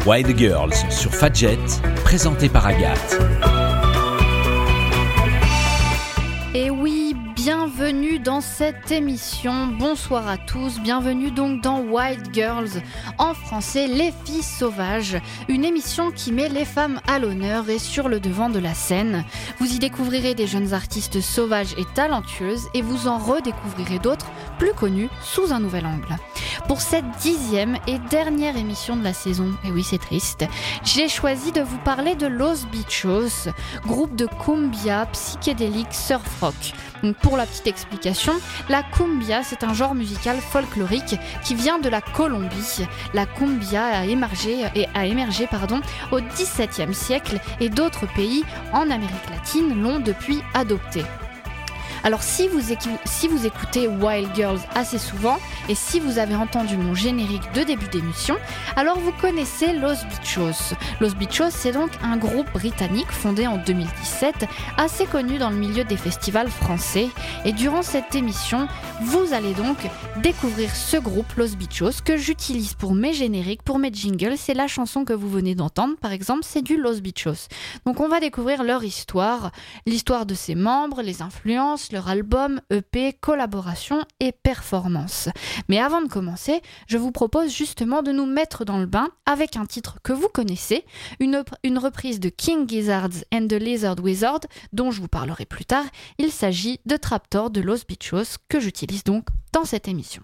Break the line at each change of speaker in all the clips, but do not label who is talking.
Wild Girls sur Fadjet, présenté par Agathe.
Et oui, bienvenue dans cette émission, bonsoir à tous, bienvenue donc dans Wild Girls, en français Les Filles Sauvages, une émission qui met les femmes à l'honneur et sur le devant de la scène. Vous y découvrirez des jeunes artistes sauvages et talentueuses et vous en redécouvrirez d'autres plus connus sous un nouvel angle. Pour cette 10e et dernière émission de la saison, et oui c'est triste, j'ai choisi de vous parler de Los Bichos, groupe de cumbia psychédélique surf rock. Donc pour la petite explication, la cumbia c'est un genre musical folklorique qui vient de la Colombie. La cumbia a émergé au XVIIe siècle et d'autres pays en Amérique latine l'ont depuis adopté. Alors si vous écoutez Wild Girls assez souvent et si vous avez entendu mon générique de début d'émission, alors vous connaissez Los Bichos. Los Bichos, c'est donc un groupe britannique fondé en 2017, assez connu dans le milieu des festivals français. Et durant cette émission, vous allez donc découvrir ce groupe Los Bichos que j'utilise pour mes génériques, pour mes jingles. C'est la chanson que vous venez d'entendre, par exemple, c'est du Los Bichos. Donc on va découvrir leur histoire, l'histoire de ses membres, les influences, leur album, EP, collaboration et performance. Mais avant de commencer, je vous propose justement de nous mettre dans le bain avec un titre que vous connaissez, une reprise de King Gizzards and the Lizard Wizard, dont je vous parlerai plus tard. Il s'agit de Traptor de Los Bichos, que j'utilise donc dans cette émission.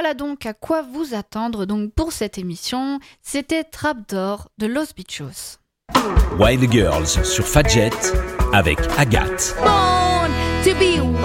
Voilà donc à quoi vous attendre donc pour cette émission. C'était Trapdoor de Los Bichos.
Wild Girls sur Fadjet avec Agathe.
Born to be wild.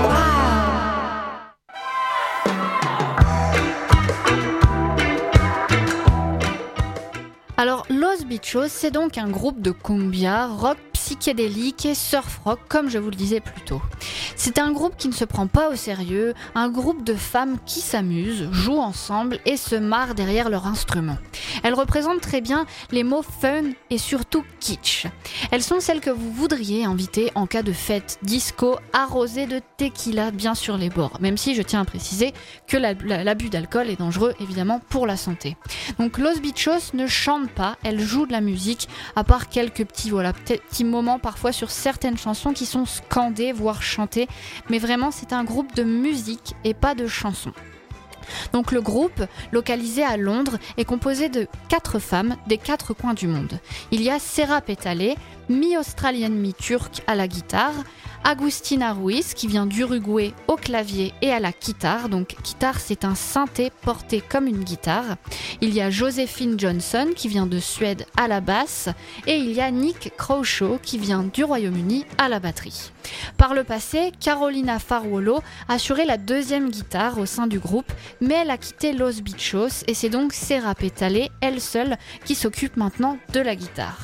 Alors, Los Bichos, c'est donc un groupe de cumbia, rock psychédélique et surf rock, comme je vous le disais plus tôt. C'est un groupe qui ne se prend pas au sérieux, un groupe de femmes qui s'amusent, jouent ensemble et se marrent derrière leur instrument. Elles représentent très bien les mots fun et surtout kitsch. Elles sont celles que vous voudriez inviter en cas de fête disco arrosée de tequila bien sur les bords, même si je tiens à préciser que l'abus d'alcool est dangereux évidemment pour la santé. Donc Los Bichos ne chantent pas, elles jouent de la musique, à part quelques petits moments parfois sur certaines chansons qui sont scandées voire chantées, mais vraiment c'est un groupe de musique et pas de chansons. Donc le groupe, localisé à Londres, est composé de 4 femmes des 4 coins du monde. Il y a Serap Petalé, mi-australienne, mi-turque à la guitare, Agustina Ruiz qui vient d'Uruguay au clavier et à la guitare. Donc guitare, c'est un synthé porté comme une guitare. Il y a Joséphine Johnson qui vient de Suède à la basse et il y a Nick Crawshaw qui vient du Royaume-Uni à la batterie. Par le passé, Carolina Farwolo assurait la 2e guitare au sein du groupe, mais elle a quitté Los Bichos et c'est donc Serap Petalé, elle seule, qui s'occupe maintenant de la guitare.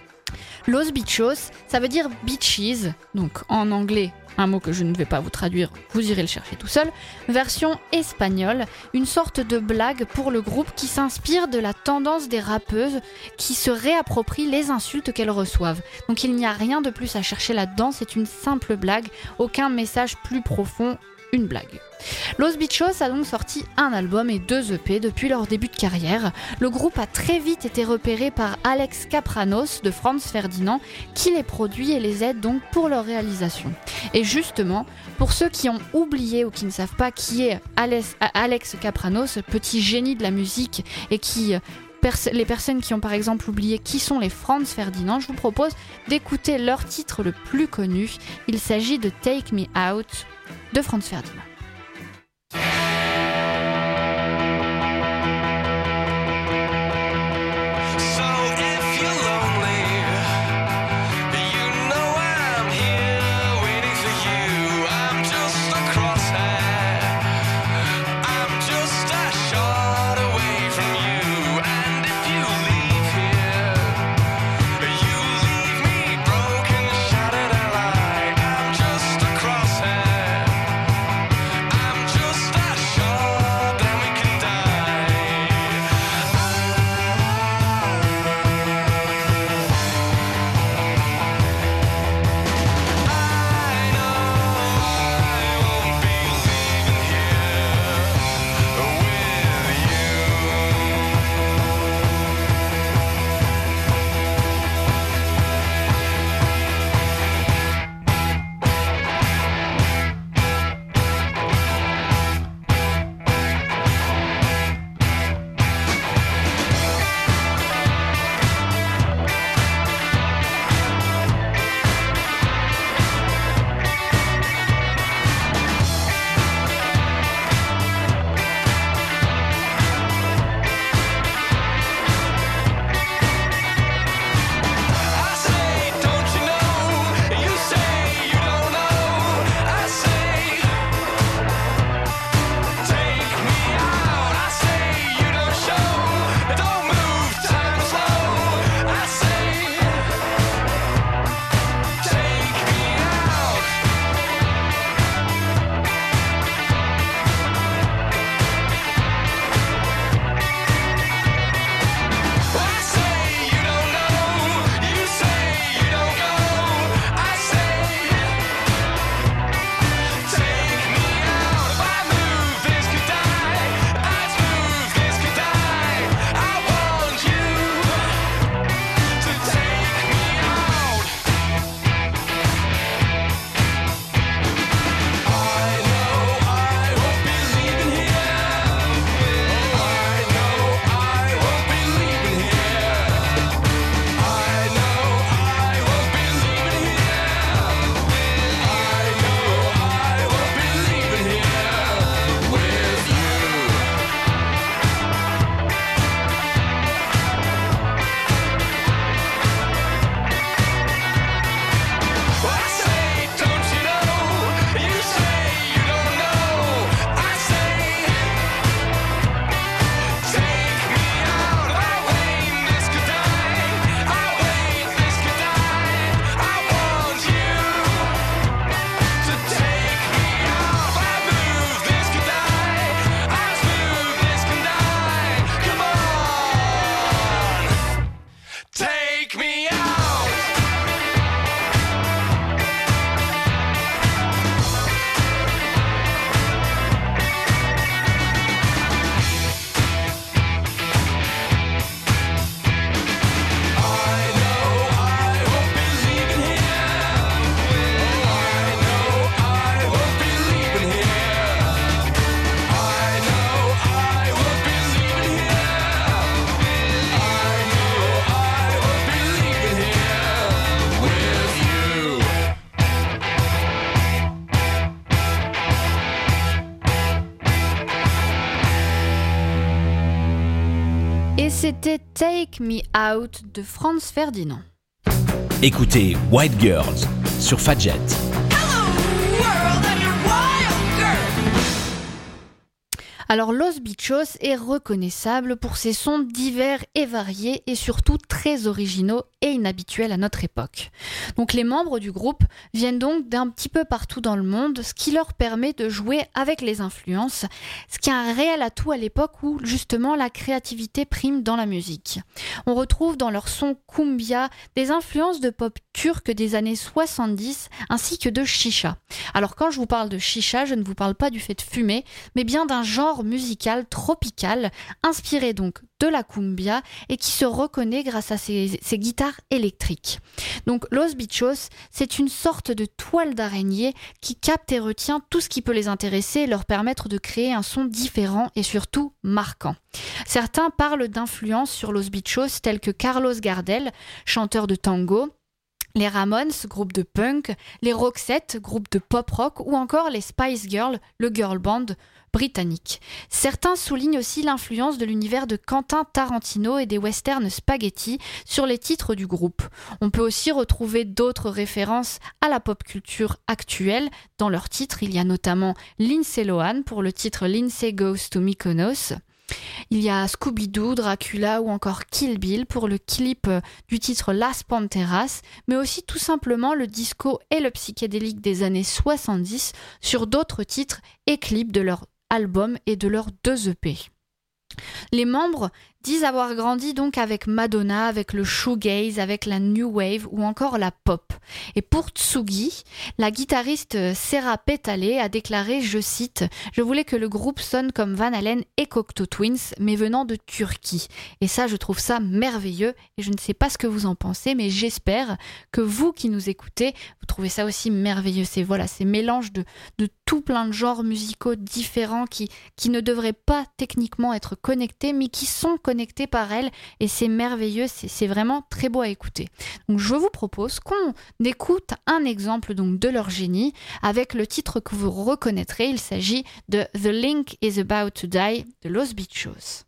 Los Bichos, ça veut dire bitches, donc en anglais, un mot que je ne vais pas vous traduire, vous irez le chercher tout seul, version espagnole, une sorte de blague pour le groupe qui s'inspire de la tendance des rappeuses qui se réapproprient les insultes qu'elles reçoivent. Donc il n'y a rien de plus à chercher là-dedans, c'est une simple blague, aucun message plus profond, une blague. Los Bichos a donc sorti un album et 2 EP depuis leur début de carrière. Le groupe a très vite été repéré par Alex Kapranos de Franz Ferdinand qui les produit et les aide donc pour leur réalisation. Et justement, pour ceux qui ont oublié ou qui ne savent pas qui est Alex Kapranos, petit génie de la musique et qui... les personnes qui ont par exemple oublié qui sont les Franz Ferdinand, je vous propose d'écouter leur titre le plus connu. Il s'agit de Take Me Out de Franz Ferdinand. Et c'était Take Me Out de Franz Ferdinand.
Écoutez White Girls sur Fadjet.
Alors Los Bichos est reconnaissable pour ses sons divers et variés et surtout très originaux et inhabituels à notre époque. Donc les membres du groupe viennent donc d'un petit peu partout dans le monde, ce qui leur permet de jouer avec les influences, ce qui est un réel atout à l'époque où justement la créativité prime dans la musique. On retrouve dans leur son cumbia des influences de pop turc des années 70 ainsi que de chicha. Alors quand je vous parle de chicha, je ne vous parle pas du fait de fumer, mais bien d'un genre musical tropical, inspiré donc de la cumbia et qui se reconnaît grâce à ses guitares électriques. Donc Los Bichos, c'est une sorte de toile d'araignée qui capte et retient tout ce qui peut les intéresser et leur permettre de créer un son différent et surtout marquant. Certains parlent d'influences sur Los Bichos tels que Carlos Gardel, chanteur de tango, les Ramones, groupe de punk, les Roxette, groupe de pop-rock ou encore les Spice Girls, le girl band britannique. Certains soulignent aussi l'influence de l'univers de Quentin Tarantino et des westerns spaghetti sur les titres du groupe. On peut aussi retrouver d'autres références à la pop culture actuelle. Dans leurs titres, il y a notamment Lindsay Lohan pour le titre Lindsay Goes to Mykonos. Il y a Scooby-Doo, Dracula ou encore Kill Bill pour le clip du titre Las Panteras, mais aussi tout simplement le disco et le psychédélique des années 70 sur d'autres titres et clips de leur album et de leurs 2 EP. Les membres disent avoir grandi donc avec Madonna, avec le shoegaze, avec la new wave ou encore la pop. Et pour Tsugi, la guitariste Sarah Pétalé a déclaré, je cite, « Je voulais que le groupe sonne comme Van Halen et Cocteau Twins, mais venant de Turquie. » Et ça, je trouve ça merveilleux et je ne sais pas ce que vous en pensez, mais j'espère que vous qui nous écoutez, vous trouvez ça aussi merveilleux. C'est ces mélanges de tout plein de genres musicaux différents qui ne devraient pas techniquement être connectés, mais qui sont connectés par elle et c'est merveilleux, c'est vraiment très beau à écouter. Donc je vous propose qu'on écoute un exemple donc de leur génie avec le titre que vous reconnaîtrez. Il s'agit de The Link is About to Die de Los Bichos.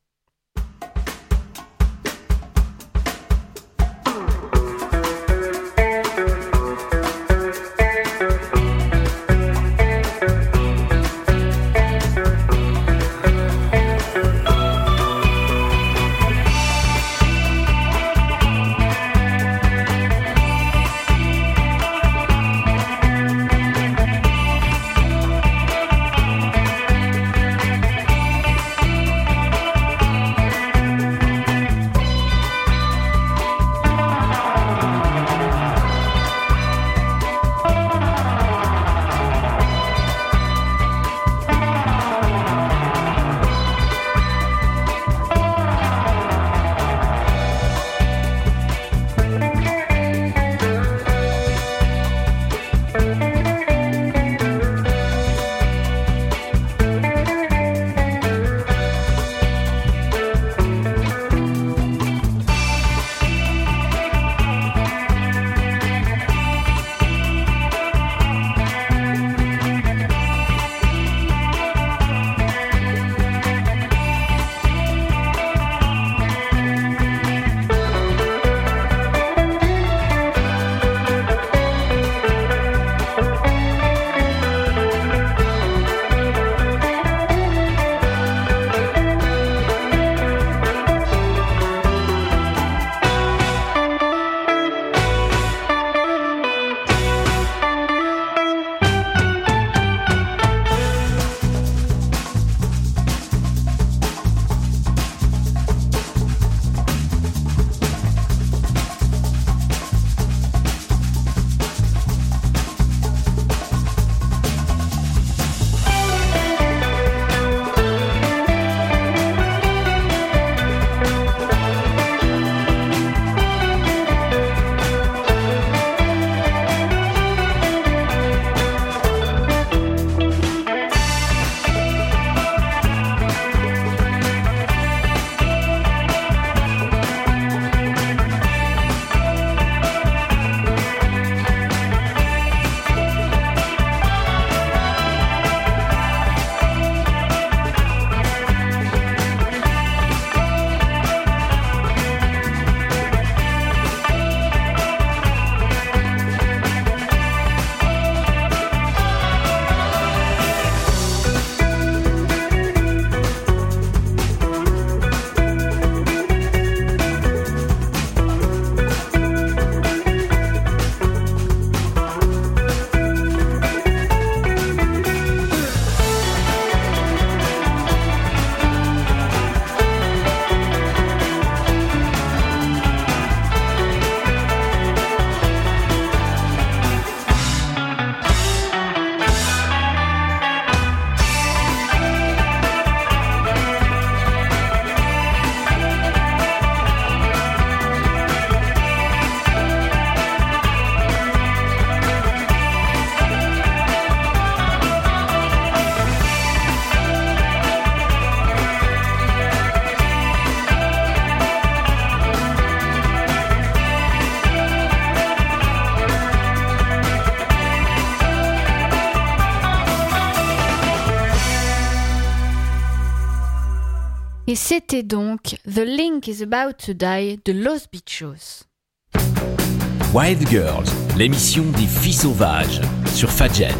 Et c'était donc The Link is About to Die de Los Bichos.
Wild Girls, l'émission des filles sauvages sur Fadjet.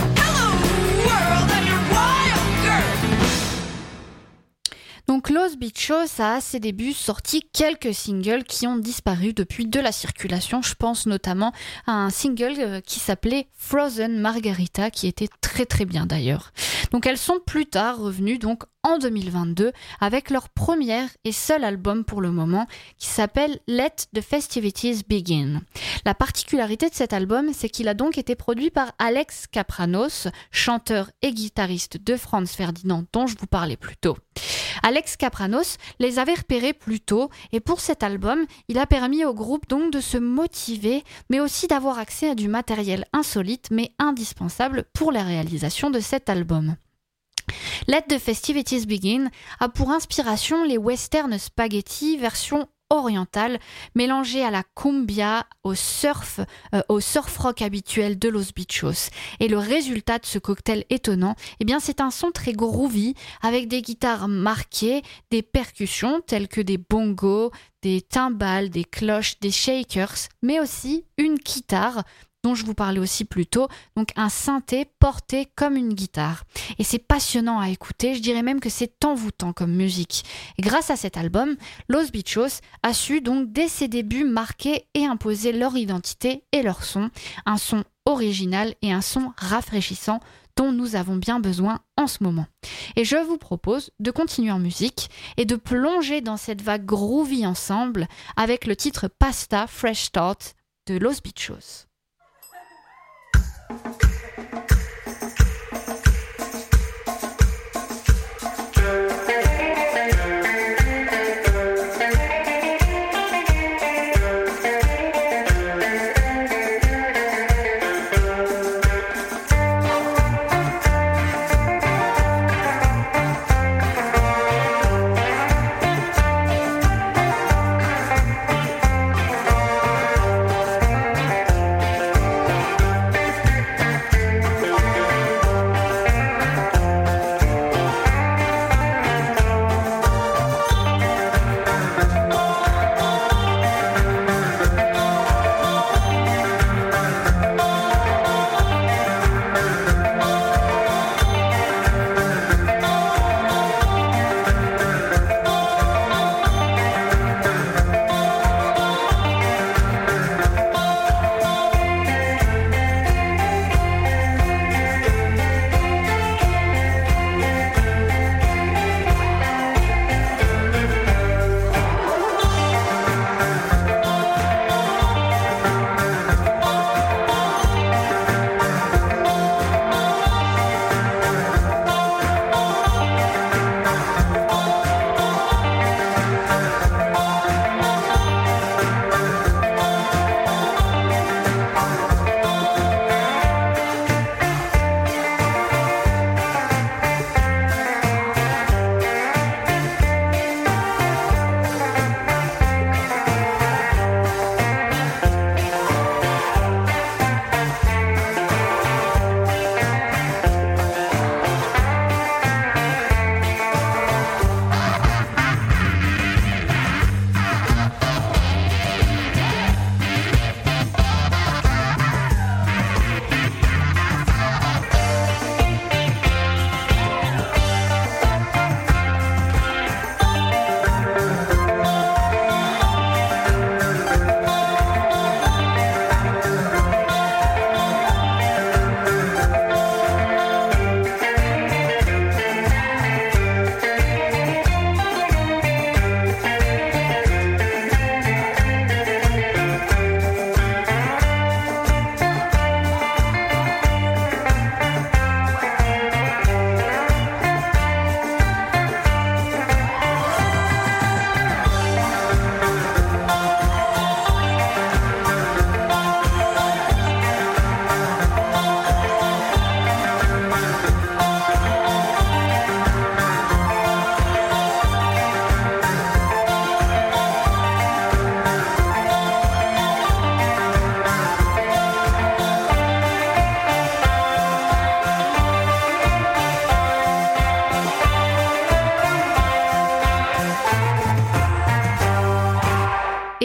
Donc Los Bichos a à ses débuts sorti quelques singles qui ont disparu depuis de la circulation. Je pense notamment à un single qui s'appelait Frozen Margarita, qui était très très bien d'ailleurs. Donc elles sont plus tard revenues donc en 2022 avec leur premier et seul album pour le moment qui s'appelle Let the Festivities Begin. La particularité de cet album, c'est qu'il a donc été produit par Alex Kapranos, chanteur et guitariste de Franz Ferdinand dont je vous parlais plus tôt. Alex Kapranos les avait repérés plus tôt et pour cet album, il a permis au groupe donc de se motiver mais aussi d'avoir accès à du matériel insolite mais indispensable pour la réalisation de cet album. Let the Festivities Begin a pour inspiration les western spaghetti version orientale mélangée à la cumbia, au surf rock habituel de Los Bichos. Et le résultat de ce cocktail étonnant, eh bien c'est un son très groovy avec des guitares marquées, des percussions telles que des bongos, des timbales, des cloches, des shakers, mais aussi une guitare dont je vous parlais aussi plus tôt, donc un synthé porté comme une guitare. Et c'est passionnant à écouter, je dirais même que c'est envoûtant comme musique. Et grâce à cet album, Los Bichos a su donc dès ses débuts marquer et imposer leur identité et leur son, un son original et un son rafraîchissant dont nous avons bien besoin en ce moment. Et je vous propose de continuer en musique et de plonger dans cette vague groovy ensemble avec le titre Pasta Fresh Start de Los Bichos.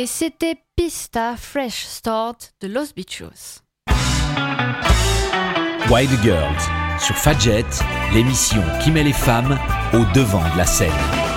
Et c'était Pista Fresh Start de Los Bichos.
Wild Girls sur Fadjet, l'émission qui met les femmes au devant de la scène.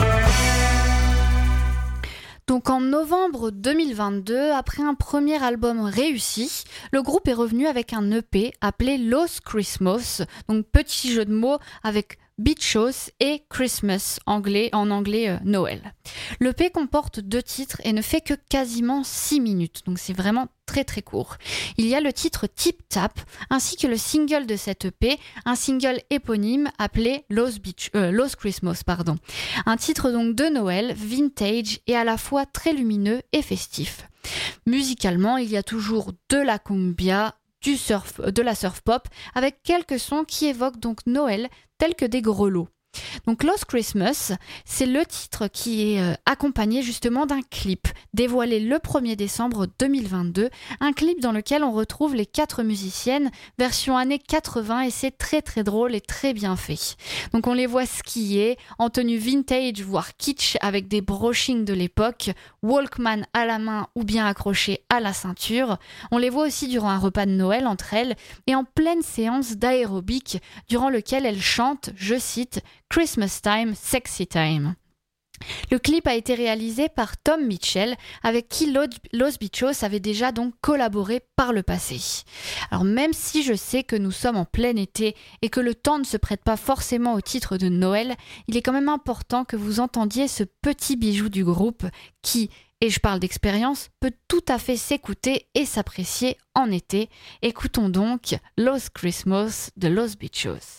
Donc en novembre 2022, après un premier album réussi, le groupe est revenu avec un EP appelé Los Christmas, donc petit jeu de mots avec Bichos et Christmas, en anglais Noël. L'EP comporte 2 titres et ne fait que quasiment 6 minutes, donc c'est vraiment très très court. Il y a le titre Tip Tap, ainsi que le single de cette EP, un single éponyme appelé Los Christmas. Un titre donc de Noël, vintage et à la fois très lumineux et festif. Musicalement, il y a toujours de la cumbia, de la surf pop, avec quelques sons qui évoquent donc Noël, tels que des grelots. Donc Los Christmas, c'est le titre qui est accompagné justement d'un clip dévoilé le 1er décembre 2022, un clip dans lequel on retrouve les 4 musiciennes version années 80 et c'est très très drôle et très bien fait. Donc on les voit skier en tenue vintage voire kitsch avec des brochings de l'époque, Walkman à la main ou bien accroché à la ceinture. On les voit aussi durant un repas de Noël entre elles et en pleine séance d'aérobic durant lequel elles chantent, je cite, Christmas Time, Sexy Time. Le clip a été réalisé par Tom Mitchell, avec qui Los Bichos avait déjà donc collaboré par le passé. Alors même si je sais que nous sommes en plein été et que le temps ne se prête pas forcément au titre de Noël, il est quand même important que vous entendiez ce petit bijou du groupe qui, et je parle d'expérience, peut tout à fait s'écouter et s'apprécier en été. Écoutons donc Los Christmas de Los Bichos.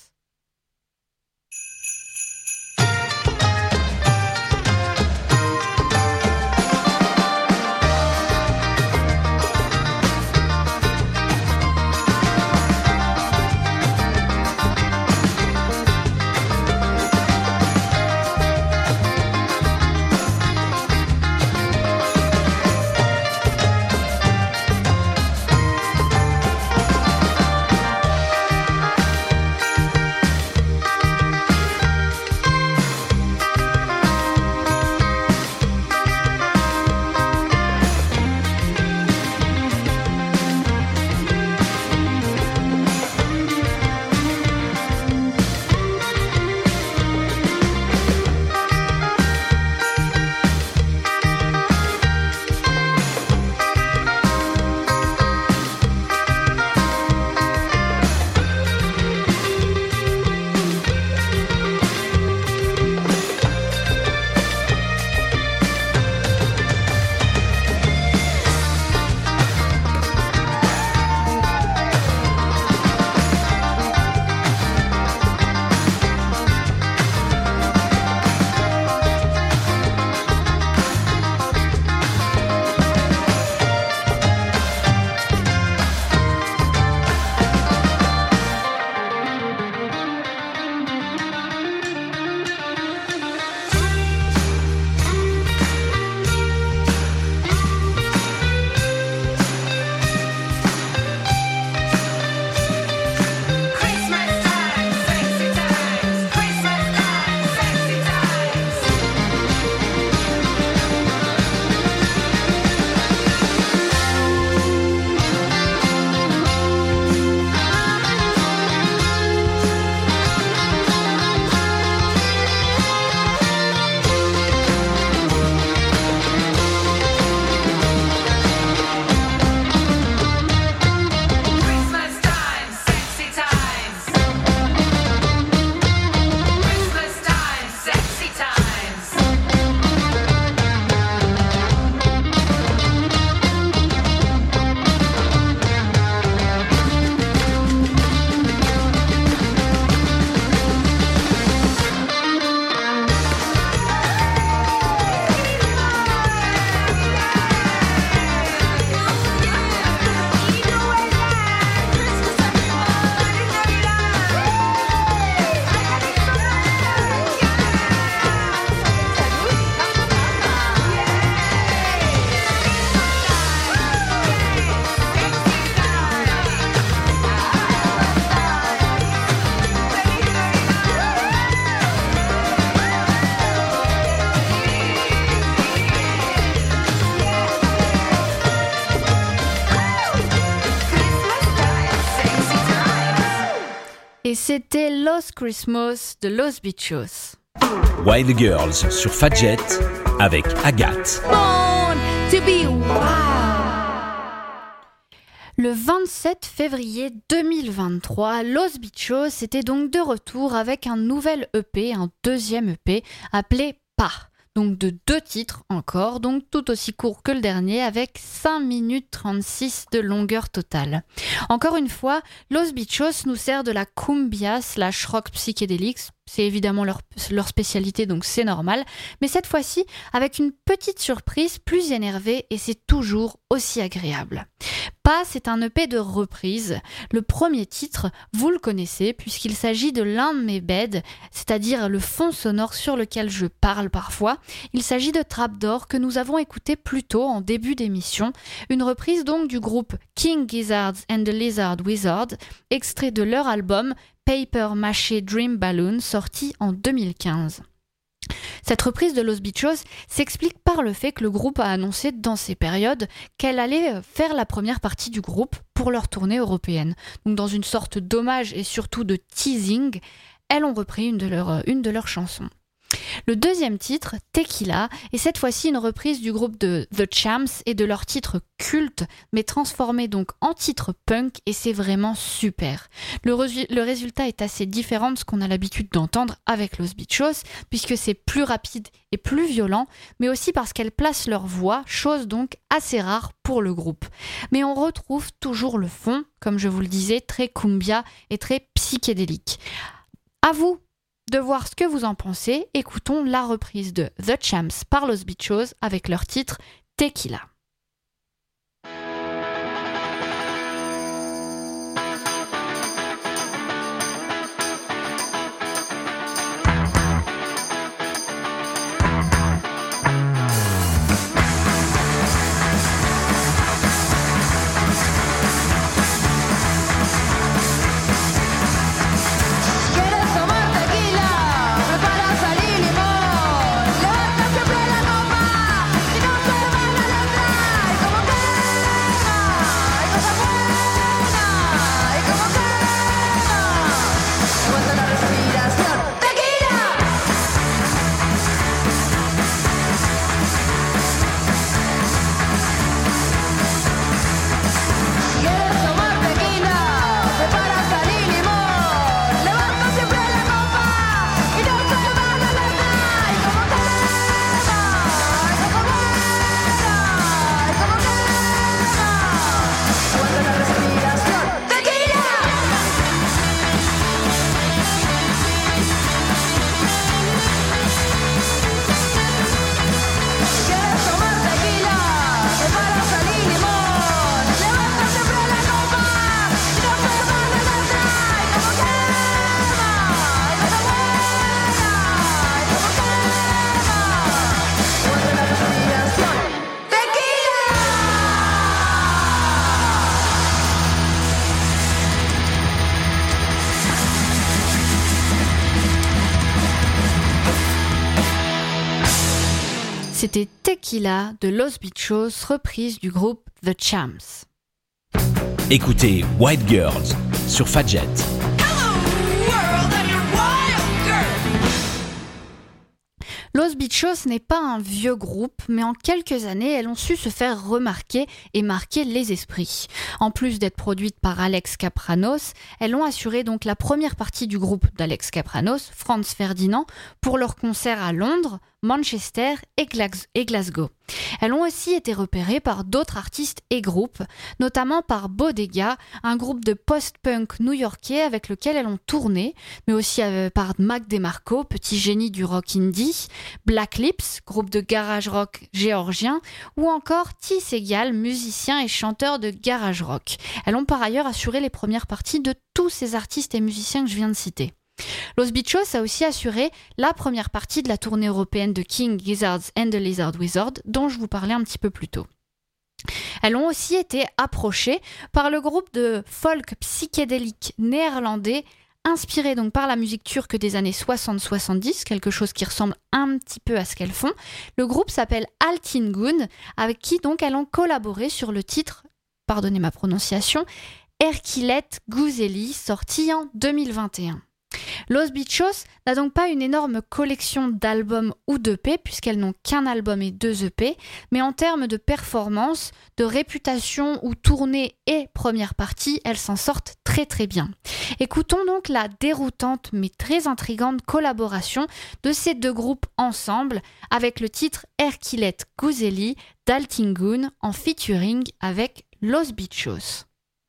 Et c'était Lost Christmas de Los Bichos.
Wild Girls sur Fadjet avec Agathe.
Born to be wild. Le 27 février 2023, Los Bichos était donc de retour avec un nouvel EP, un deuxième EP appelé Pa. Donc de 2 titres encore, donc tout aussi court que le dernier, avec 5 minutes 36 de longueur totale. Encore une fois, Los Bichos nous sert de la cumbia / rock psychédélique. C'est évidemment leur spécialité, donc c'est normal. Mais cette fois-ci, avec une petite surprise plus énervée, et c'est toujours aussi agréable. Pa, c'est un EP de reprise. Le premier titre, vous le connaissez, puisqu'il s'agit de l'un de mes beds, c'est-à-dire le fond sonore sur lequel je parle parfois. Il s'agit de Trapdoor, que nous avons écouté plus tôt en début d'émission. Une reprise donc du groupe King Gizzards and the Lizard Wizard, extrait de leur album Paper Maché Dream Balloon, sorti en 2015. Cette reprise de Los Bichos s'explique par le fait que le groupe a annoncé dans ces périodes qu'elle allait faire la première partie du groupe pour leur tournée européenne. Donc dans une sorte d'hommage et surtout de teasing, elles ont repris une de leurs chansons. Le deuxième titre, Tequila, est cette fois-ci une reprise du groupe de The Champs et de leur titre culte, mais transformé donc en titre punk, et c'est vraiment super. Le résultat est assez différent de ce qu'on a l'habitude d'entendre avec Los Bichos, puisque c'est plus rapide et plus violent, mais aussi parce qu'elles placent leur voix, chose donc assez rare pour le groupe. Mais on retrouve toujours le fond, comme je vous le disais, très cumbia et très psychédélique. À vous de voir ce que vous en pensez. Écoutons la reprise de The Champs par Los Bichos avec leur titre Tequila. C'était Tequila de Los Bichos, reprise du groupe The Champs.
Écoutez Wild Girls sur Fadjet.
Los Bichos n'est pas un vieux groupe, mais en quelques années, elles ont su se faire remarquer et marquer les esprits. En plus d'être produites par Alex Kapranos, elles ont assuré donc la première partie du groupe d'Alex Kapranos, Franz Ferdinand, pour leurs concerts à Londres, Manchester et Glasgow. Elles ont aussi été repérées par d'autres artistes et groupes, notamment par Bodega, un groupe de post-punk new-yorkais avec lequel elles ont tourné, mais aussi par Mac DeMarco, petit génie du rock indie, Black Lips, groupe de garage rock géorgien, ou encore T. Segal, musicien et chanteur de garage rock. Elles ont par ailleurs assuré les premières parties de tous ces artistes et musiciens que je viens de citer. Los Bichos a aussi assuré la première partie de la tournée européenne de King Gizzards and the Lizard Wizard, dont je vous parlais un petit peu plus tôt. Elles ont aussi été approchées par le groupe de folk psychédélique néerlandais, inspiré donc par la musique turque des années 60-70, quelque chose qui ressemble un petit peu à ce qu'elles font. Le groupe s'appelle Altingun, avec qui donc elles ont collaboré sur le titre, pardonnez ma prononciation, Erquilette Guzeli, sorti en 2021. Los Bichos n'a donc pas une énorme collection d'albums ou d'EP, puisqu'elles n'ont qu'un album et 2 EP, mais en termes de performance, de réputation ou tournée et première partie, elles s'en sortent très très bien. Écoutons donc la déroutante mais très intrigante collaboration de ces 2 groupes ensemble, avec le titre Erquilette Guzeli d'Altingun en featuring avec Los Bichos.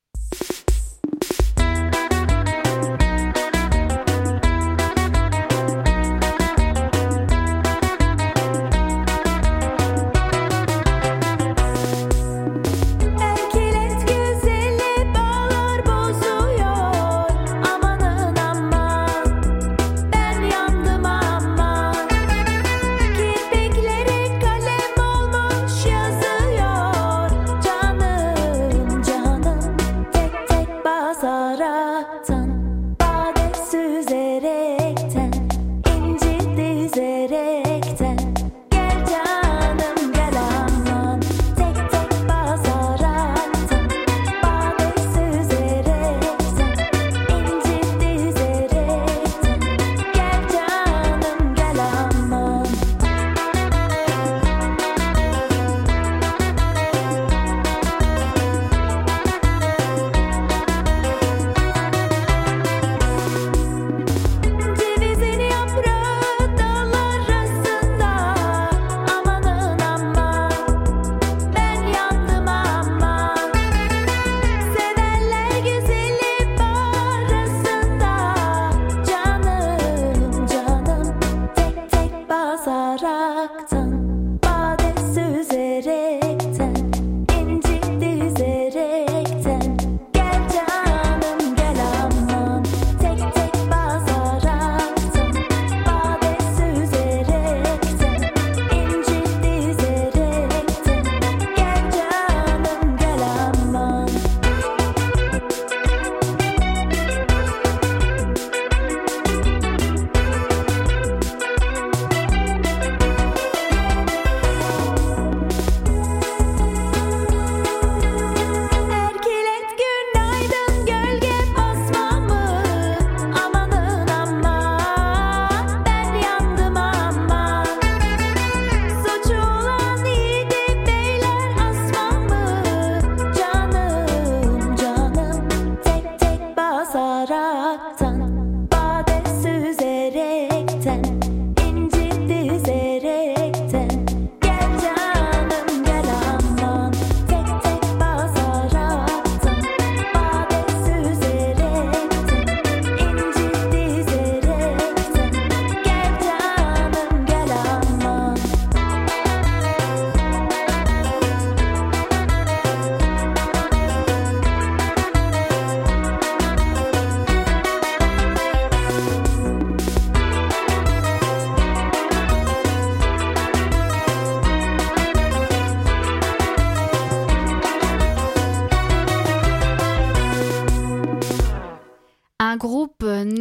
Un groupe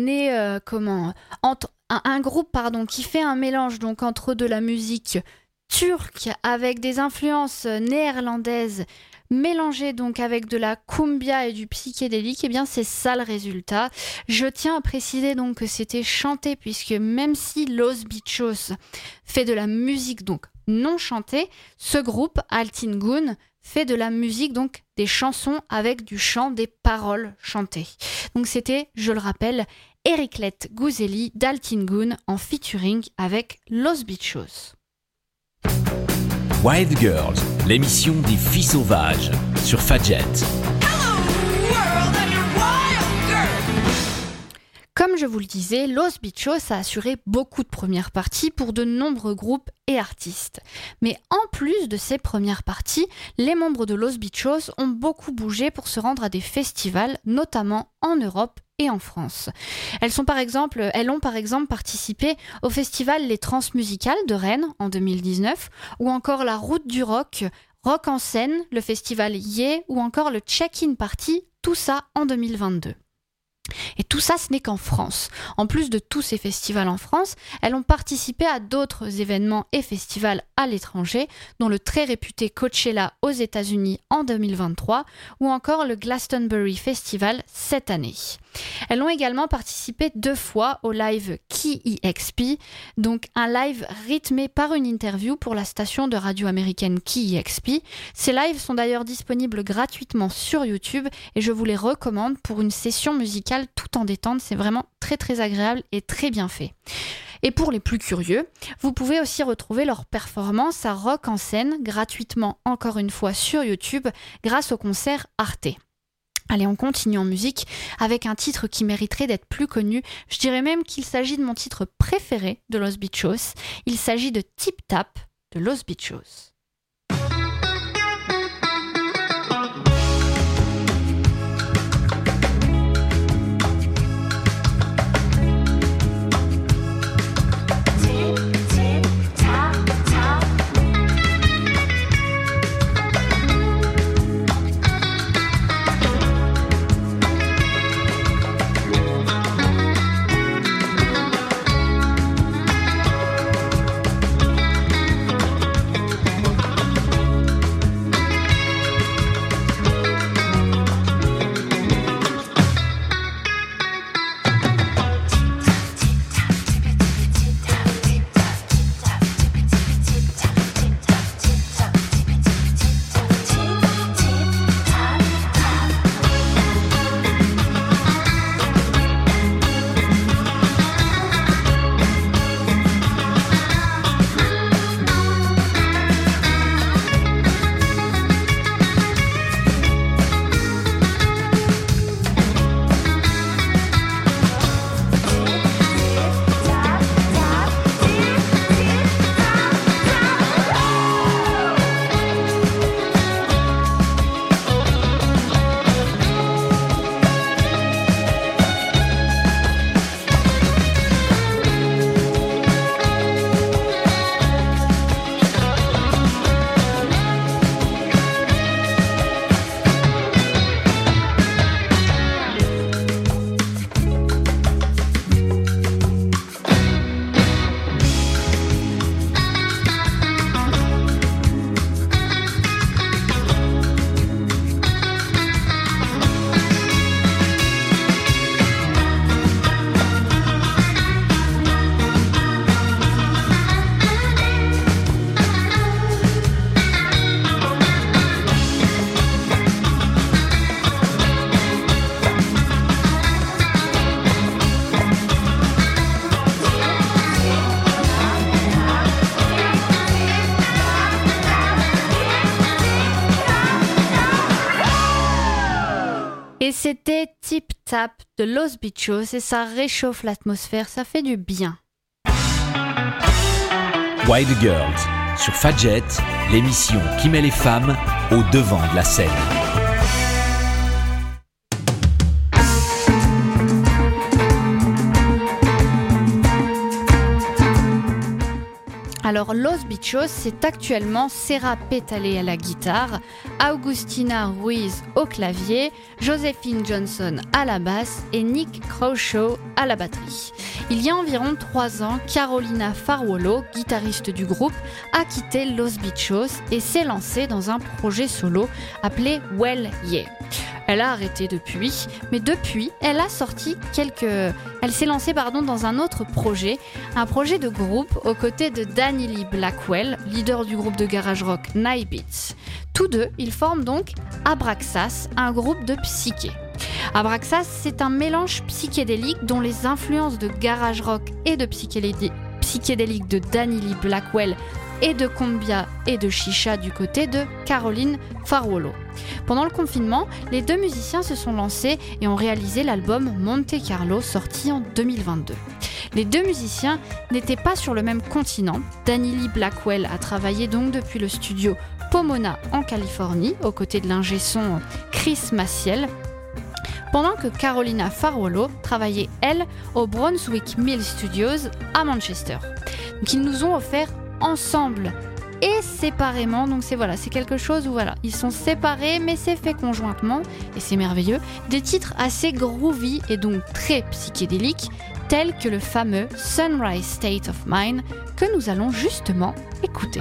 qui fait un mélange donc entre de la musique turque avec des influences néerlandaises mélangées donc avec de la cumbia et du psychédélique, et bien c'est ça le résultat. Je tiens à préciser donc que c'était chanté, puisque même si Los Bichos fait de la musique donc non chantée, ce groupe Altingun fait de la musique, donc des chansons avec du chant, des paroles chantées. Donc c'était, je le rappelle, Erquilette Guzeli d'Altingun en featuring avec Los Bichos.
Wild Girls, l'émission des filles sauvages sur Fadjet.
Comme je vous le disais, Los Bichos a assuré beaucoup de premières parties pour de nombreux groupes et artistes. Mais en plus de ces premières parties, les membres de Los Bichos ont beaucoup bougé pour se rendre à des festivals, notamment en Europe et en France. Elles ont par exemple participé au festival Les Transmusicales de Rennes en 2019, ou encore la Route du Rock, Rock en scène, le festival Yé, ou encore le Check-in Party, tout ça en 2022. Et tout ça, ce n'est qu'en France. En plus de tous ces festivals en France, elles ont participé à d'autres événements et festivals à l'étranger, dont le très réputé Coachella aux États-Unis en 2023 ou encore le Glastonbury Festival cette année. Elles ont également participé 2 fois au live KEXP, donc un live rythmé par une interview pour la station de radio américaine KEXP. Ces lives sont d'ailleurs disponibles gratuitement sur YouTube et je vous les recommande pour une session musicale tout en détente. C'est vraiment très très agréable et très bien fait. Et pour les plus curieux, vous pouvez aussi retrouver leur performance à Rock en scène gratuitement encore une fois sur YouTube grâce au concert Arte. Allez, on continue en musique avec un titre qui mériterait d'être plus connu. Je dirais même qu'il s'agit de mon titre préféré de Los Bichos. Il s'agit de Tip Tap de Los Bichos. Et c'était Tip Tap de Los Bichos et ça réchauffe l'atmosphère, ça fait du bien.
Wild Girls sur Fadjet, l'émission qui met les femmes au devant de la scène.
Alors Los Bichos, c'est actuellement Sarah Pétalé à la guitare, Augustina Ruiz au clavier, Joséphine Johnson à la basse et Nick Crawshaw à la batterie. Il y a environ 3 ans, Carolina Farwolo, guitariste du groupe, a quitté Los Bichos et s'est lancée dans un projet solo appelé Well Yeah. Elle a arrêté depuis, mais depuis, elle s'est lancée dans un autre projet, un projet de groupe aux côtés de Danny Lee Blackwell, leader du groupe de garage rock Night Beats. Tous deux, ils forment donc Abraxas, un groupe de psyché. Abraxas, c'est un mélange psychédélique dont les influences de garage rock et de psychédélique de Danny Lee Blackwell et de Cumbia et de Chicha du côté de Caroline Farwolo. Pendant le confinement, les 2 musiciens se sont lancés et ont réalisé l'album Monte Carlo sorti en 2022. Les 2 musiciens n'étaient pas sur le même continent. Danny Lee Blackwell a travaillé donc depuis le studio Pomona en Californie, aux côtés de l'ingé son Chris Maciel, pendant que Carolina Farwolo travaillait, elle, au Brunswick Mill Studios à Manchester. Donc ils nous ont offert ensemble et séparément. Donc c'est quelque chose où ils sont séparés mais c'est fait conjointement et c'est merveilleux. Des titres assez groovy et donc très psychédéliques tels que le fameux Sunrise State of Mind que nous allons justement écouter.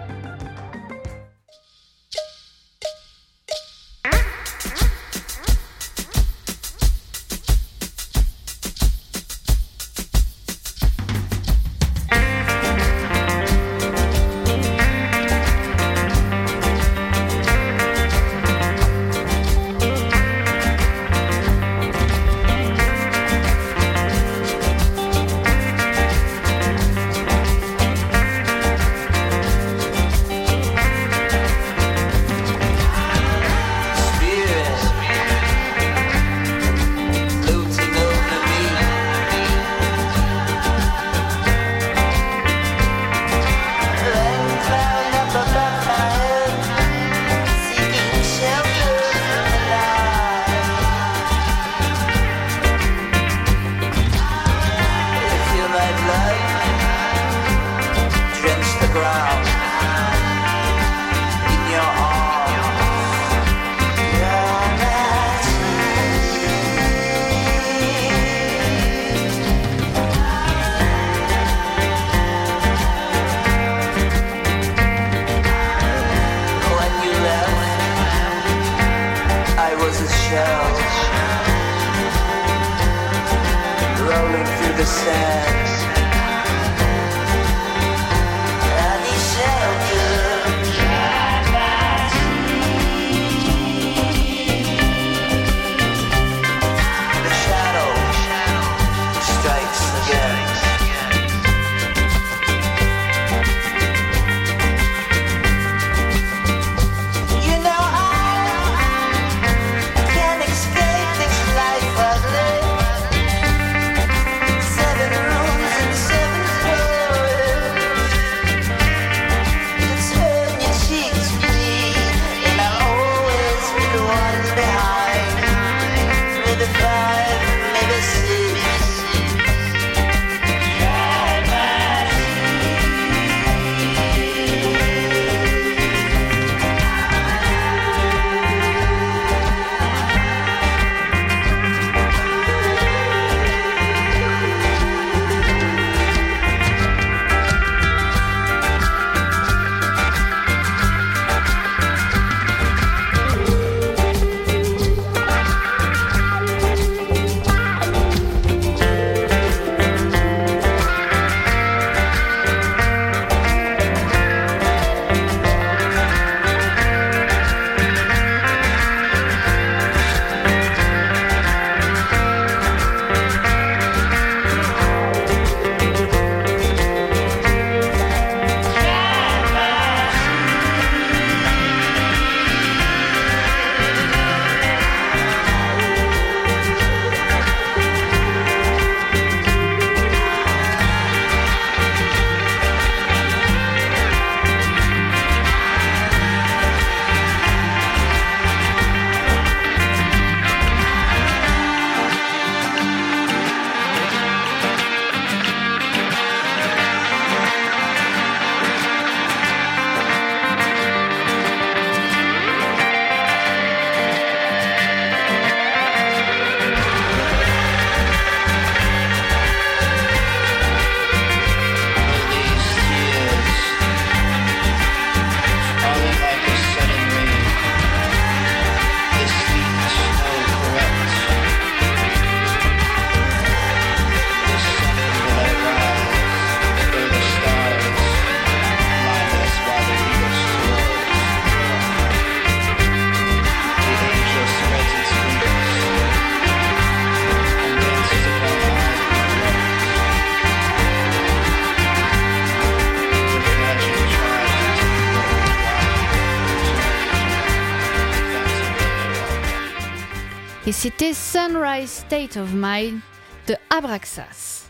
Et c'était Sunrise State of Mind de Abraxas.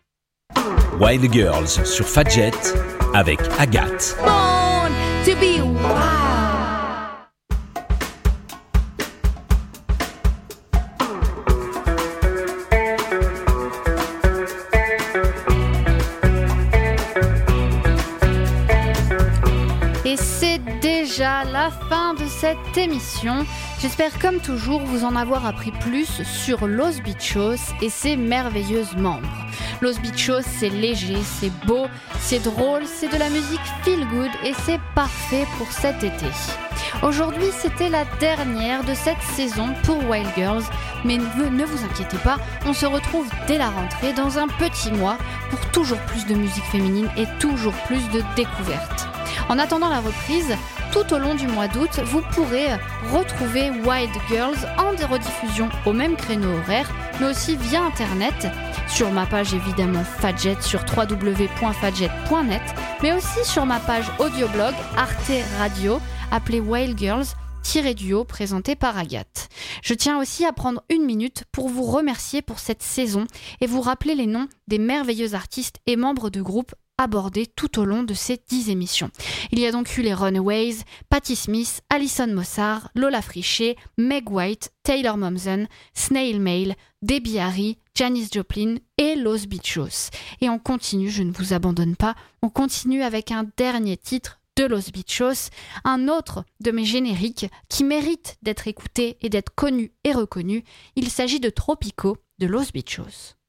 Wild Girls sur Fadjet avec Agathe.
Born to be wild. déjà la fin de cette émission. J'espère comme toujours vous en avoir appris plus sur Los Bichos et ses merveilleuses membres. Los Bichos, c'est léger, c'est beau, c'est drôle, c'est de la musique feel good et c'est parfait pour cet été. Aujourd'hui, c'était la dernière de cette saison pour Wild Girls, mais ne vous inquiétez pas, on se retrouve dès la rentrée dans un petit mois pour toujours plus de musique féminine et toujours plus de découvertes. En attendant la reprise, tout au long du mois d'août, vous pourrez retrouver Wild Girls en rediffusion au même créneau horaire, mais aussi via internet, sur ma page évidemment Fadjet sur www.fadjet.net, mais aussi sur ma page audioblog Arte Radio, appelée Wild Girls-Duo, présenté par Agathe. Je tiens aussi à prendre une minute pour vous remercier pour cette saison et vous rappeler les noms des merveilleux artistes et membres de groupes abordés tout au long de ces 10 émissions. Il y a donc eu les Runaways, Patti Smith, Alison Mossart, Lola Frichet, Meg White, Taylor Momsen, Snail Mail, Debbie Harry, Janis Joplin et Los Bichos. Et on continue, je ne vous abandonne pas, on continue avec un dernier titre de Los Bichos, un autre de mes génériques qui mérite d'être écouté et d'être connu et reconnu. Il s'agit de Tropico de Los Bichos.